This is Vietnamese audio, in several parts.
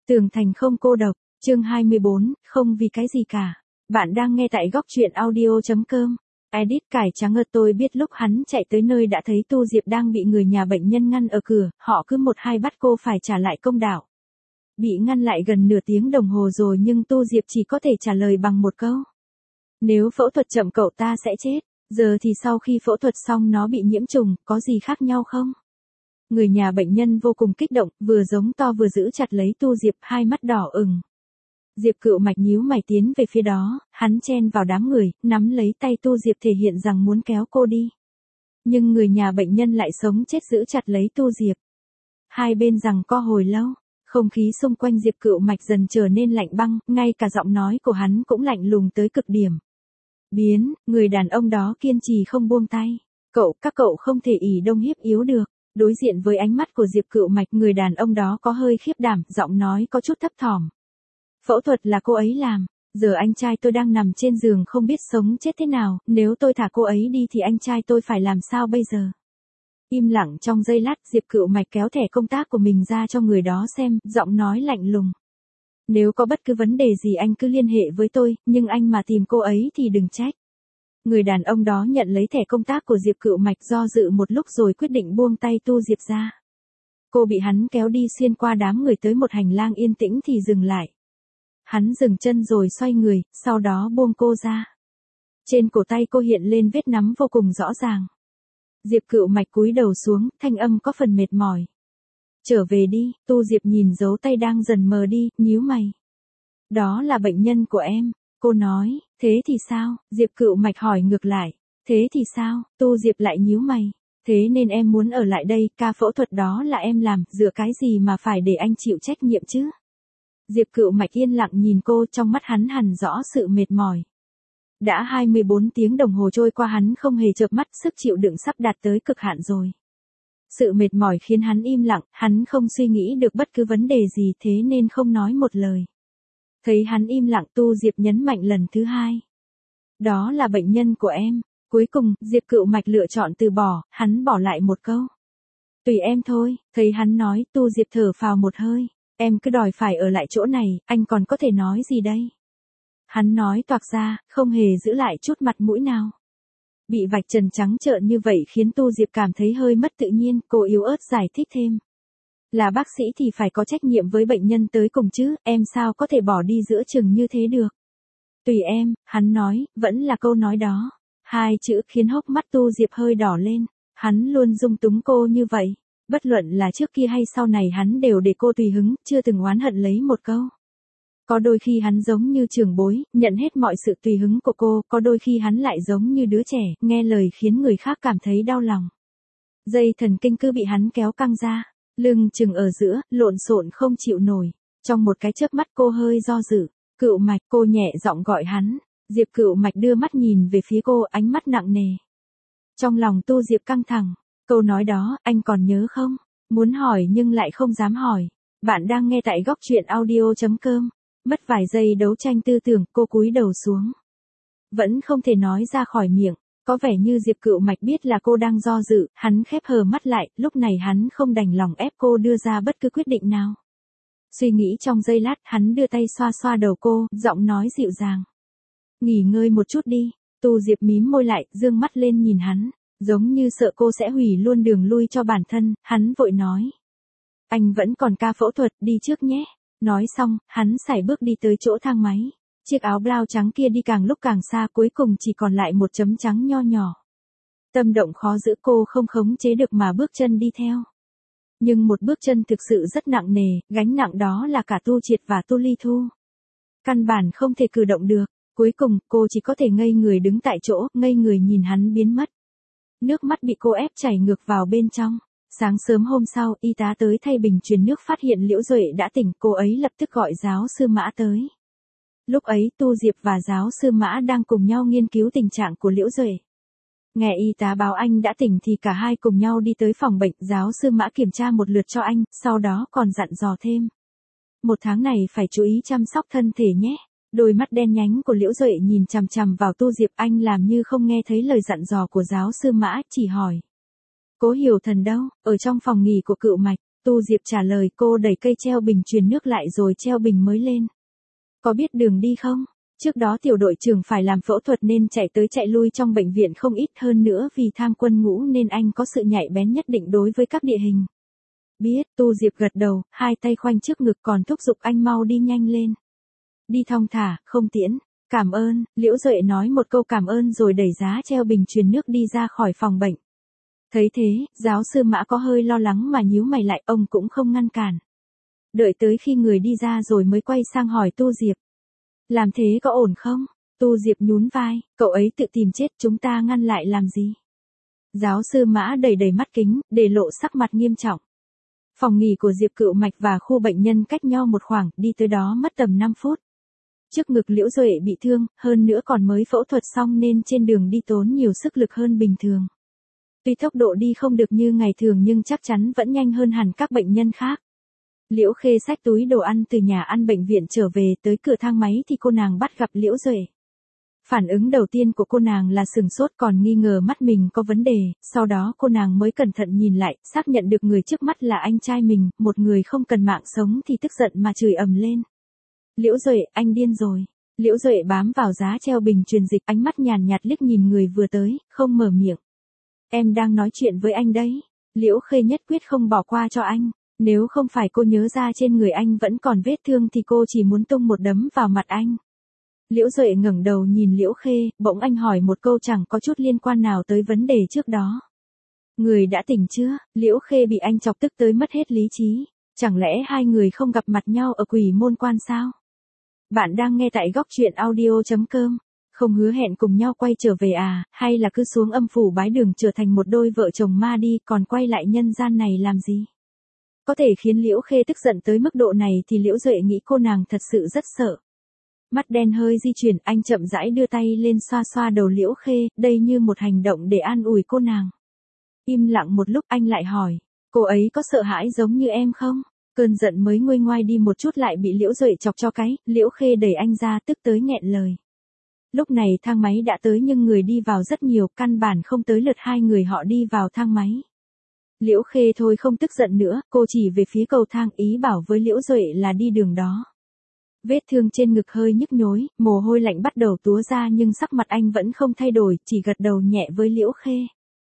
Tường thành không cô độc, chương 24, không vì cái gì cả. Bạn đang nghe tại góc truyện audio.com. Edit cải trắng ợt. Tôi biết lúc hắn chạy tới nơi đã thấy Tu Diệp đang bị người nhà bệnh nhân ngăn ở cửa, họ cứ một hai bắt cô phải trả lại công đạo. Bị ngăn lại gần nửa tiếng đồng hồ rồi nhưng Tu Diệp chỉ có thể trả lời bằng một câu. Nếu phẫu thuật chậm cậu ta sẽ chết, giờ thì sau khi phẫu thuật xong nó bị nhiễm trùng, có gì khác nhau không? Người nhà bệnh nhân vô cùng kích động, vừa giống to vừa giữ chặt lấy Tu Diệp, hai mắt đỏ ửng. Diệp Cựu Mạch nhíu mày tiến về phía đó, hắn chen vào đám người, nắm lấy tay Tu Diệp thể hiện rằng muốn kéo cô đi. Nhưng người nhà bệnh nhân lại sống chết giữ chặt lấy Tu Diệp. Hai bên giằng co hồi lâu, không khí xung quanh Diệp Cựu Mạch dần trở nên lạnh băng, ngay cả giọng nói của hắn cũng lạnh lùng tới cực điểm. Người đàn ông đó kiên trì không buông tay. Các cậu không thể ỷ đông hiếp yếu được. Đối diện với ánh mắt của Diệp Cựu Mạch, người đàn ông đó có hơi khiếp đảm, giọng nói có chút thấp thỏm. Phẫu thuật là cô ấy làm, giờ anh trai tôi đang nằm trên giường không biết sống chết thế nào, nếu tôi thả cô ấy đi thì anh trai tôi phải làm sao bây giờ? Im lặng trong giây lát, Diệp Cựu Mạch kéo thẻ công tác của mình ra cho người đó xem, giọng nói lạnh lùng. Nếu có bất cứ vấn đề gì anh cứ liên hệ với tôi, nhưng anh mà tìm cô ấy thì đừng trách. Người đàn ông đó nhận lấy thẻ công tác của Diệp Cựu Mạch, do dự một lúc rồi quyết định buông tay Tu Diệp ra. Cô bị hắn kéo đi xuyên qua đám người tới một hành lang yên tĩnh thì dừng lại. Hắn dừng chân rồi xoay người, sau đó buông cô ra. Trên cổ tay cô hiện lên vết nắm vô cùng rõ ràng. Diệp Cựu Mạch cúi đầu xuống, thanh âm có phần mệt mỏi. Trở về đi. Tu Diệp nhìn dấu tay đang dần mờ đi, nhíu mày. Đó là bệnh nhân của em. Cô nói, thế thì sao? Diệp Cựu Mạch hỏi ngược lại. Thế thì sao? Tu Diệp lại nhíu mày. Thế nên em muốn ở lại đây, ca phẫu thuật đó là em làm, dựa cái gì mà phải để anh chịu trách nhiệm chứ? Diệp Cựu Mạch yên lặng nhìn cô, trong mắt hắn hằn rõ sự mệt mỏi. Đã 24 tiếng đồng hồ trôi qua hắn không hề chợp mắt, sức chịu đựng sắp đạt tới cực hạn rồi. Sự mệt mỏi khiến hắn im lặng, hắn không suy nghĩ được bất cứ vấn đề gì thế nên không nói một lời. Thấy hắn im lặng, Tu Diệp nhấn mạnh lần thứ hai. Đó là bệnh nhân của em. Cuối cùng, Diệp Cựu Mạch lựa chọn từ bỏ, hắn bỏ lại một câu. Tùy em thôi. Thấy hắn nói, Tu Diệp thở phào một hơi. Em cứ đòi phải ở lại chỗ này, anh còn có thể nói gì đây? Hắn nói toạc ra, không hề giữ lại chút mặt mũi nào. Bị vạch trần trắng trợn như vậy khiến Tu Diệp cảm thấy hơi mất tự nhiên, cô yếu ớt giải thích thêm. Là bác sĩ thì phải có trách nhiệm với bệnh nhân tới cùng chứ, em sao có thể bỏ đi giữa chừng như thế được. Tùy em, hắn nói, vẫn là câu nói đó. Hai chữ khiến hốc mắt Tu Diệp hơi đỏ lên, hắn luôn dung túng cô như vậy. Bất luận là trước kia hay sau này hắn đều để cô tùy hứng, chưa từng oán hận lấy một câu. Có đôi khi hắn giống như trưởng bối, nhận hết mọi sự tùy hứng của cô, có đôi khi hắn lại giống như đứa trẻ, nghe lời khiến người khác cảm thấy đau lòng. Dây thần kinh cứ bị hắn kéo căng ra, lưng chừng ở giữa, lộn xộn không chịu nổi. Trong một cái chớp mắt cô hơi do dự. Cựu Mạch, cô nhẹ giọng gọi hắn. Diệp Cựu Mạch đưa mắt nhìn về phía cô, ánh mắt nặng nề. Trong lòng Tu Diệp căng thẳng. Câu nói đó, anh còn nhớ không? Muốn hỏi nhưng lại không dám hỏi. Bạn đang nghe tại góc truyện audio.com. Mất vài giây đấu tranh tư tưởng, cô cúi đầu xuống. Vẫn không thể nói ra khỏi miệng. Có vẻ như Diệp Cựu Mạch biết là cô đang do dự, hắn khép hờ mắt lại, lúc này hắn không đành lòng ép cô đưa ra bất cứ quyết định nào. Suy nghĩ trong giây lát, hắn đưa tay xoa xoa đầu cô, giọng nói dịu dàng. Nghỉ ngơi một chút đi. Tu Diệp mím môi lại, dương mắt lên nhìn hắn. Giống như sợ cô sẽ hủy luôn đường lui cho bản thân, hắn vội nói. Anh vẫn còn ca phẫu thuật, đi trước nhé. Nói xong, hắn sải bước đi tới chỗ thang máy. Chiếc áo blau trắng kia đi càng lúc càng xa, cuối cùng chỉ còn lại một chấm trắng nho nhỏ. Tâm động khó giữ, cô không khống chế được mà bước chân đi theo. Nhưng một bước chân thực sự rất nặng nề, gánh nặng đó là cả Tu Triệt và Tu Ly Thu. Căn bản không thể cử động được, cuối cùng cô chỉ có thể ngây người đứng tại chỗ, ngây người nhìn hắn biến mất. Nước mắt bị cô ép chảy ngược vào bên trong. Sáng sớm hôm sau, y tá tới thay bình truyền nước phát hiện Liễu Duệ đã tỉnh, cô ấy lập tức gọi giáo sư Mã tới. Lúc ấy Tu Diệp và giáo sư Mã đang cùng nhau nghiên cứu tình trạng của Liễu Duệ. Nghe y tá báo anh đã tỉnh thì cả hai cùng nhau đi tới phòng bệnh, giáo sư Mã kiểm tra một lượt cho anh, sau đó còn dặn dò thêm. 1 tháng này phải chú ý chăm sóc thân thể nhé. Đôi mắt đen nhánh của Liễu Duệ nhìn chằm chằm vào Tu Diệp, anh làm như không nghe thấy lời dặn dò của giáo sư Mã, chỉ hỏi. Cố Hiểu Thần đâu? Ở trong phòng nghỉ của Cựu Mạch. Tu Diệp trả lời, cô đẩy cây treo bình truyền nước lại rồi treo bình mới lên. Có biết đường đi không? Trước đó tiểu đội trưởng phải làm phẫu thuật nên chạy tới chạy lui trong bệnh viện không ít, hơn nữa vì tham quân ngũ nên anh có sự nhạy bén nhất định đối với các địa hình. Biết, Tu Diệp gật đầu, hai tay khoanh trước ngực còn thúc giục anh mau đi nhanh lên. Đi thong thả, không tiễn. Cảm ơn, Liễu Duệ nói một câu cảm ơn rồi đẩy giá treo bình truyền nước đi ra khỏi phòng bệnh. Thấy thế, giáo sư Mã có hơi lo lắng mà nhíu mày lại, ông cũng không ngăn cản. Đợi tới khi người đi ra rồi mới quay sang hỏi Tu Diệp. Làm thế có ổn không? Tu Diệp nhún vai, cậu ấy tự tìm chết, chúng ta ngăn lại làm gì? Giáo sư Mã đẩy đẩy mắt kính, để lộ sắc mặt nghiêm trọng. Phòng nghỉ của Diệp Cựu Mạch và khu bệnh nhân cách nhau một khoảng, đi tới đó mất tầm 5 phút. Trước ngực Liễu Duệ bị thương, hơn nữa còn mới phẫu thuật xong nên trên đường đi tốn nhiều sức lực hơn bình thường. Tuy tốc độ đi không được như ngày thường nhưng chắc chắn vẫn nhanh hơn hẳn các bệnh nhân khác. Liễu Khê xách túi đồ ăn từ nhà ăn bệnh viện trở về, tới cửa thang máy thì cô nàng bắt gặp Liễu Duệ. Phản ứng đầu tiên của cô nàng là sửng sốt, còn nghi ngờ mắt mình có vấn đề, sau đó cô nàng mới cẩn thận nhìn lại, xác nhận được người trước mắt là anh trai mình, một người không cần mạng sống thì tức giận mà chửi ầm lên. Liễu Duệ, anh điên rồi. Liễu Duệ bám vào giá treo bình truyền dịch, ánh mắt nhàn nhạt liếc nhìn người vừa tới, không mở miệng. Em đang nói chuyện với anh đấy. Liễu Khê nhất quyết không bỏ qua cho anh. Nếu không phải cô nhớ ra trên người anh vẫn còn vết thương thì cô chỉ muốn tung một đấm vào mặt anh. Liễu Duệ ngẩng đầu nhìn Liễu Khê, bỗng anh hỏi một câu chẳng có chút liên quan nào tới vấn đề trước đó. Người đã tỉnh chưa? Liễu Khê bị anh chọc tức tới mất hết lý trí. Chẳng lẽ hai người không gặp mặt nhau ở Quỷ Môn Quan sao? Bạn đang nghe tại góc truyện audio.com. Không hứa hẹn cùng nhau quay trở về à, hay là cứ xuống âm phủ bái đường trở thành một đôi vợ chồng ma đi, còn quay lại nhân gian này làm gì? Có thể khiến Liễu Khê tức giận tới mức độ này thì Liễu Duệ nghĩ cô nàng thật sự rất sợ. Mắt đen hơi di chuyển, anh chậm rãi đưa tay lên xoa xoa đầu Liễu Khê, đây như một hành động để an ủi cô nàng. Im lặng một lúc anh lại hỏi, cô ấy có sợ hãi giống như em không? Cơn giận mới nguôi ngoai đi một chút lại bị Liễu Duệ chọc cho cái, Liễu Khê đẩy anh ra tức tới nghẹn lời. Lúc này thang máy đã tới nhưng người đi vào rất nhiều, căn bản không tới lượt hai người họ đi vào thang máy. Liễu Khê thôi không tức giận nữa, cô chỉ về phía cầu thang ý bảo với Liễu Duệ là đi đường đó. Vết thương trên ngực hơi nhức nhối, mồ hôi lạnh bắt đầu túa ra nhưng sắc mặt anh vẫn không thay đổi, chỉ gật đầu nhẹ với Liễu Khê.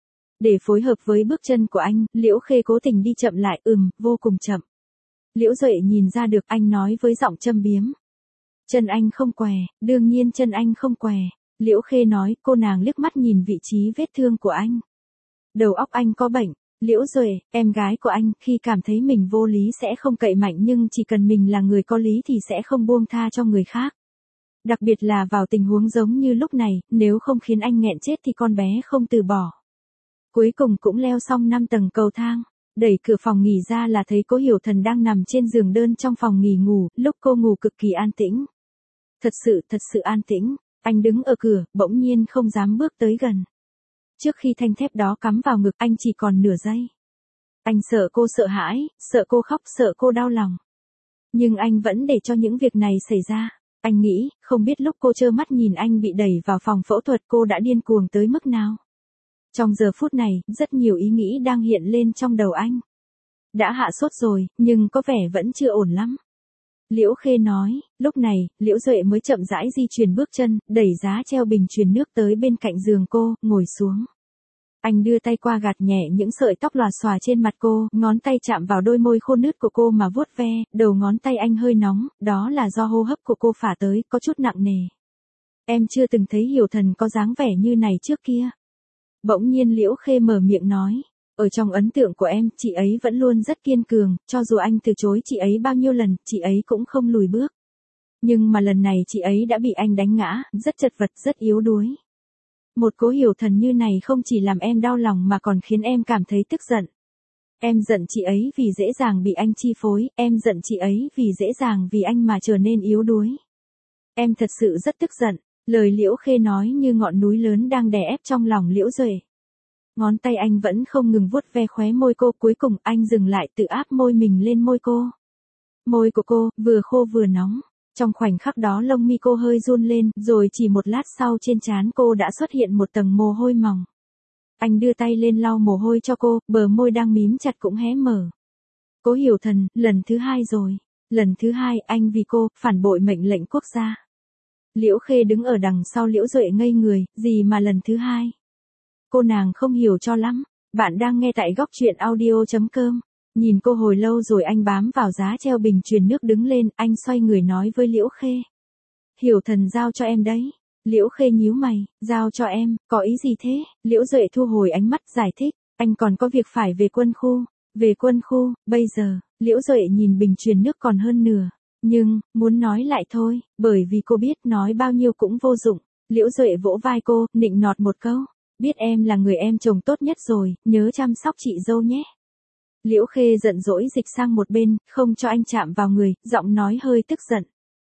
Để phối hợp với bước chân của anh, Liễu Khê cố tình đi chậm lại, vô cùng chậm. Liễu Duệ nhìn ra được, anh nói với giọng châm biếm. Chân anh không què, đương nhiên chân anh không què. Liễu Khê nói, cô nàng liếc mắt nhìn vị trí vết thương của anh. Đầu óc anh có bệnh. Liễu Duệ, em gái của anh, khi cảm thấy mình vô lý sẽ không cậy mạnh nhưng chỉ cần mình là người có lý thì sẽ không buông tha cho người khác. Đặc biệt là vào tình huống giống như lúc này, nếu không khiến anh nghẹn chết thì con bé không từ bỏ. Cuối cùng cũng leo xong 5 tầng cầu thang. Đẩy cửa phòng nghỉ ra là thấy Cố Hiểu Thần đang nằm trên giường đơn trong phòng nghỉ ngủ, lúc cô ngủ cực kỳ an tĩnh. Thật sự an tĩnh, anh đứng ở cửa, bỗng nhiên không dám bước tới gần. Trước khi thanh thép đó cắm vào ngực anh chỉ còn nửa giây. Anh sợ cô sợ hãi, sợ cô khóc, sợ cô đau lòng. Nhưng anh vẫn để cho những việc này xảy ra. Anh nghĩ, không biết lúc cô trơ mắt nhìn anh bị đẩy vào phòng phẫu thuật cô đã điên cuồng tới mức nào. Trong giờ phút này, rất nhiều ý nghĩ đang hiện lên trong đầu anh. Đã hạ sốt rồi, nhưng có vẻ vẫn chưa ổn lắm. Liễu Khê nói, lúc này, Liễu Duệ mới chậm rãi di chuyển bước chân, đẩy giá treo bình truyền nước tới bên cạnh giường cô, ngồi xuống. Anh đưa tay qua gạt nhẹ những sợi tóc lòa xòa trên mặt cô, ngón tay chạm vào đôi môi khô nứt của cô mà vuốt ve, đầu ngón tay anh hơi nóng, đó là do hô hấp của cô phả tới, có chút nặng nề. Em chưa từng thấy Hiểu Thần có dáng vẻ như này trước kia. Bỗng nhiên Liễu Khê mở miệng nói. Ở trong ấn tượng của em, chị ấy vẫn luôn rất kiên cường, cho dù anh từ chối chị ấy bao nhiêu lần, chị ấy cũng không lùi bước. Nhưng mà lần này chị ấy đã bị anh đánh ngã, rất chật vật, rất yếu đuối. Một Cố Hiểu Thần như này không chỉ làm em đau lòng mà còn khiến em cảm thấy tức giận. Em giận chị ấy vì dễ dàng bị anh chi phối, em giận chị ấy vì dễ dàng vì anh mà trở nên yếu đuối. Em thật sự rất tức giận, lời Liễu Khê nói như ngọn núi lớn đang đè ép trong lòng Liễu Duệ. Ngón tay anh vẫn không ngừng vuốt ve khóe môi cô, cuối cùng anh dừng lại tự áp môi mình lên môi cô. Môi của cô, vừa khô vừa nóng. Trong khoảnh khắc đó lông mi cô hơi run lên, rồi chỉ một lát sau trên trán cô đã xuất hiện một tầng mồ hôi mỏng. Anh đưa tay lên lau mồ hôi cho cô, bờ môi đang mím chặt cũng hé mở. Cố Hiểu Thần, lần thứ 2 rồi. Lần thứ 2 anh vì cô, phản bội mệnh lệnh quốc gia. Liễu Khê đứng ở đằng sau Liễu Duệ ngây người, gì mà lần thứ 2? Cô nàng không hiểu cho lắm. Bạn đang nghe tại góc truyện audio.com. Nhìn cô hồi lâu rồi anh bám vào giá treo bình truyền nước đứng lên, anh xoay người nói với Liễu Khê. Hiểu Thần giao cho em đấy. Liễu Khê nhíu mày, giao cho em, có ý gì thế? Liễu Duệ thu hồi ánh mắt giải thích, anh còn có việc phải về quân khu. Về quân khu, bây giờ, Liễu Duệ nhìn bình truyền nước còn hơn nửa. Nhưng, muốn nói lại thôi, bởi vì cô biết nói bao nhiêu cũng vô dụng. Liễu Duệ vỗ vai cô, nịnh nọt một câu. Biết em là người em chồng tốt nhất rồi, nhớ chăm sóc chị dâu nhé. Liễu Khê giận dỗi dịch sang một bên, không cho anh chạm vào người, giọng nói hơi tức giận.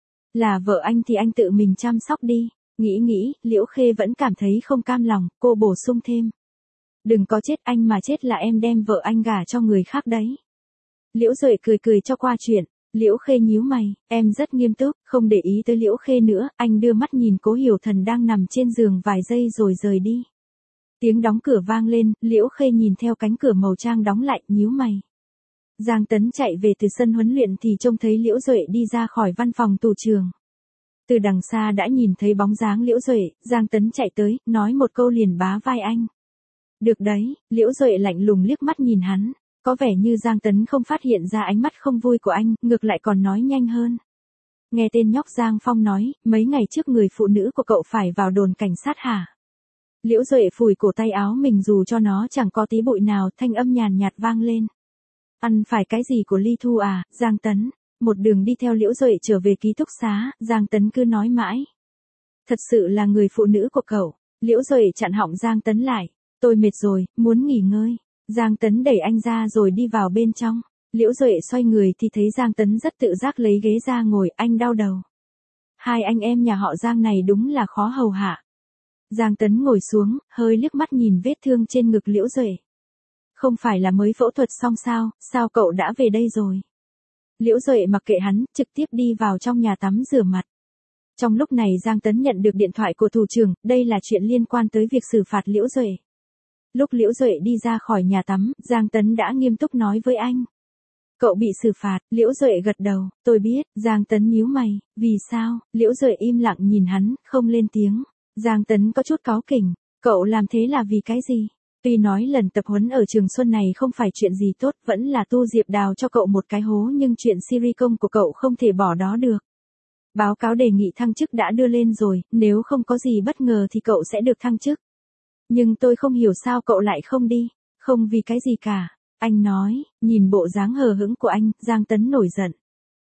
Là vợ anh thì anh tự mình chăm sóc đi. Nghĩ, Liễu Khê vẫn cảm thấy không cam lòng, cô bổ sung thêm. Đừng có chết anh mà chết là em đem vợ anh gả cho người khác đấy. Liễu Duệ cười cho qua chuyện. Liễu Khê nhíu mày, em rất nghiêm túc, không để ý tới Liễu Khê nữa, anh đưa mắt nhìn Cố Hiểu Thần đang nằm trên giường vài giây rồi rời đi. Tiếng đóng cửa vang lên, Liễu Khê nhìn theo cánh cửa màu trang đóng lại, nhíu mày. Giang Tấn chạy về từ sân huấn luyện thì trông thấy Liễu Duệ đi ra khỏi văn phòng tù trường. Từ đằng xa đã nhìn thấy bóng dáng Liễu Duệ, Giang Tấn chạy tới, nói một câu liền bá vai anh. Được đấy, Liễu Duệ lạnh lùng liếc mắt nhìn hắn. Có vẻ như Giang Tấn không phát hiện ra ánh mắt không vui của anh, ngược lại còn nói nhanh hơn. Nghe tên nhóc Giang Phong nói, mấy ngày trước người phụ nữ của cậu phải vào đồn cảnh sát hả? Liễu Duệ phủi cổ tay áo mình dù cho nó chẳng có tí bụi nào, thanh âm nhàn nhạt vang lên. Ăn phải cái gì của Ly Thu à, Giang Tấn? Một đường đi theo Liễu Duệ trở về ký túc xá, Giang Tấn cứ nói mãi. Thật sự là người phụ nữ của cậu. Liễu Duệ chặn họng Giang Tấn lại. Tôi mệt rồi, muốn nghỉ ngơi. Giang Tấn đẩy anh ra rồi đi vào bên trong. Liễu Duệ xoay người thì thấy Giang Tấn rất tự giác lấy ghế ra ngồi, anh đau đầu. Hai anh em nhà họ Giang này đúng là khó hầu hạ. Giang Tấn ngồi xuống, hơi liếc mắt nhìn vết thương trên ngực Liễu Duệ. Không phải là mới phẫu thuật xong sao cậu đã về đây rồi? Liễu Duệ mặc kệ hắn, trực tiếp đi vào trong nhà tắm rửa mặt. Trong lúc này Giang Tấn nhận được điện thoại của thủ trưởng, đây là chuyện liên quan tới việc xử phạt Liễu Duệ. Lúc Liễu Duệ đi ra khỏi nhà tắm, Giang Tấn đã nghiêm túc nói với anh. Cậu bị xử phạt, Liễu Duệ gật đầu, tôi biết, Giang Tấn nhíu mày, vì sao? Liễu Duệ im lặng nhìn hắn, không lên tiếng. Giang Tấn có chút cáu kỉnh, cậu làm thế là vì cái gì? Tuy nói lần tập huấn ở Trường Xuân này không phải chuyện gì tốt, vẫn là Tu Diệp đào cho cậu một cái hố nhưng chuyện Siri công của cậu không thể bỏ đó được. Báo cáo đề nghị thăng chức đã đưa lên rồi, nếu không có gì bất ngờ thì cậu sẽ được thăng chức. Nhưng tôi không hiểu sao cậu lại không đi, không vì cái gì cả. Anh nói, nhìn bộ dáng hờ hững của anh, Giang Tấn nổi giận.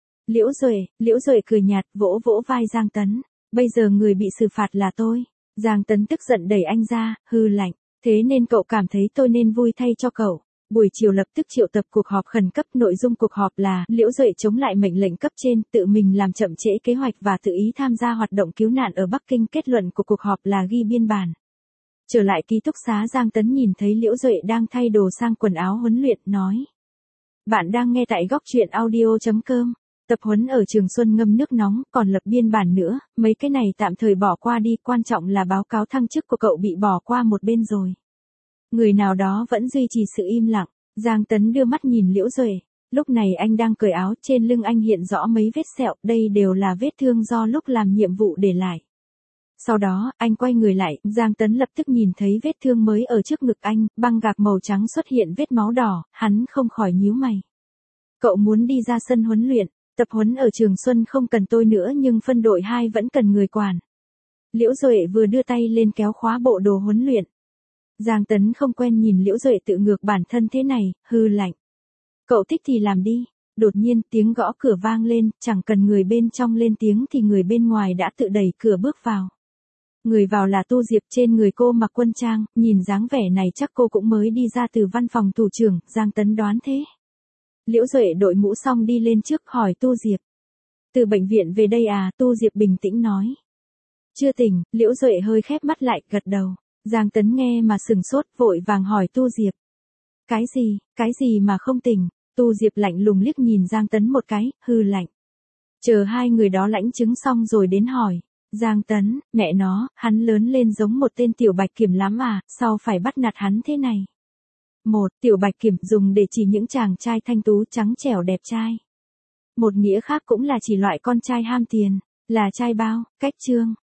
Liễu Duệ cười nhạt, vỗ vỗ vai Giang Tấn. Bây giờ người bị xử phạt là tôi. Giang Tấn tức giận đẩy anh ra, hư lạnh. Thế nên cậu cảm thấy tôi nên vui thay cho cậu. Buổi chiều lập tức triệu tập cuộc họp khẩn cấp, nội dung cuộc họp là Liễu Duệ chống lại mệnh lệnh cấp trên, tự mình làm chậm trễ kế hoạch và tự ý tham gia hoạt động cứu nạn ở Bắc Kinh. Kết luận của cuộc họp là ghi biên bản. Trở lại ký túc xá, Giang Tấn nhìn thấy Liễu Duệ đang thay đồ sang quần áo huấn luyện, nói. Bạn đang nghe tại góc truyện audio.com. Tập huấn ở Trường Xuân ngâm nước nóng, còn lập biên bản nữa, mấy cái này tạm thời bỏ qua đi, quan trọng là báo cáo thăng chức của cậu bị bỏ qua một bên rồi. Người nào đó vẫn duy trì sự im lặng, Giang Tấn đưa mắt nhìn Liễu Duệ, lúc này anh đang cởi áo, trên lưng anh hiện rõ mấy vết sẹo, đây đều là vết thương do lúc làm nhiệm vụ để lại. Sau đó, anh quay người lại, Giang Tấn lập tức nhìn thấy vết thương mới ở trước ngực anh, băng gạc màu trắng xuất hiện vết máu đỏ, hắn không khỏi nhíu mày. Cậu muốn đi ra sân huấn luyện, tập huấn ở Trường Xuân không cần tôi nữa nhưng phân đội 2 vẫn cần người quản. Liễu Duệ vừa đưa tay lên kéo khóa bộ đồ huấn luyện. Giang Tấn không quen nhìn Liễu Duệ tự ngược bản thân thế này, hư lạnh. Cậu thích thì làm đi. Đột nhiên tiếng gõ cửa vang lên, chẳng cần người bên trong lên tiếng thì người bên ngoài đã tự đẩy cửa bước vào. Người vào là Tu Diệp, trên người cô mặc quân trang, nhìn dáng vẻ này chắc cô cũng mới đi ra từ văn phòng thủ trưởng, Giang Tấn đoán thế. Liễu Duệ đội mũ xong đi lên trước hỏi Tu Diệp. Từ bệnh viện về đây à, Tu Diệp bình tĩnh nói. Chưa tỉnh, Liễu Duệ hơi khép mắt lại, gật đầu. Giang Tấn nghe mà sừng sốt, vội vàng hỏi Tu Diệp. Cái gì mà không tỉnh? Tu Diệp lạnh lùng liếc nhìn Giang Tấn một cái, hư lạnh. Chờ hai người đó lãnh chứng xong rồi đến hỏi. Giang Tấn, mẹ nó, hắn lớn lên giống một tên tiểu bạch kiểm lắm à, sao phải bắt nạt hắn thế này? Một, tiểu bạch kiểm dùng để chỉ những chàng trai thanh tú trắng trẻo đẹp trai. Một nghĩa khác cũng là chỉ loại con trai ham tiền, là trai bao, cách chương.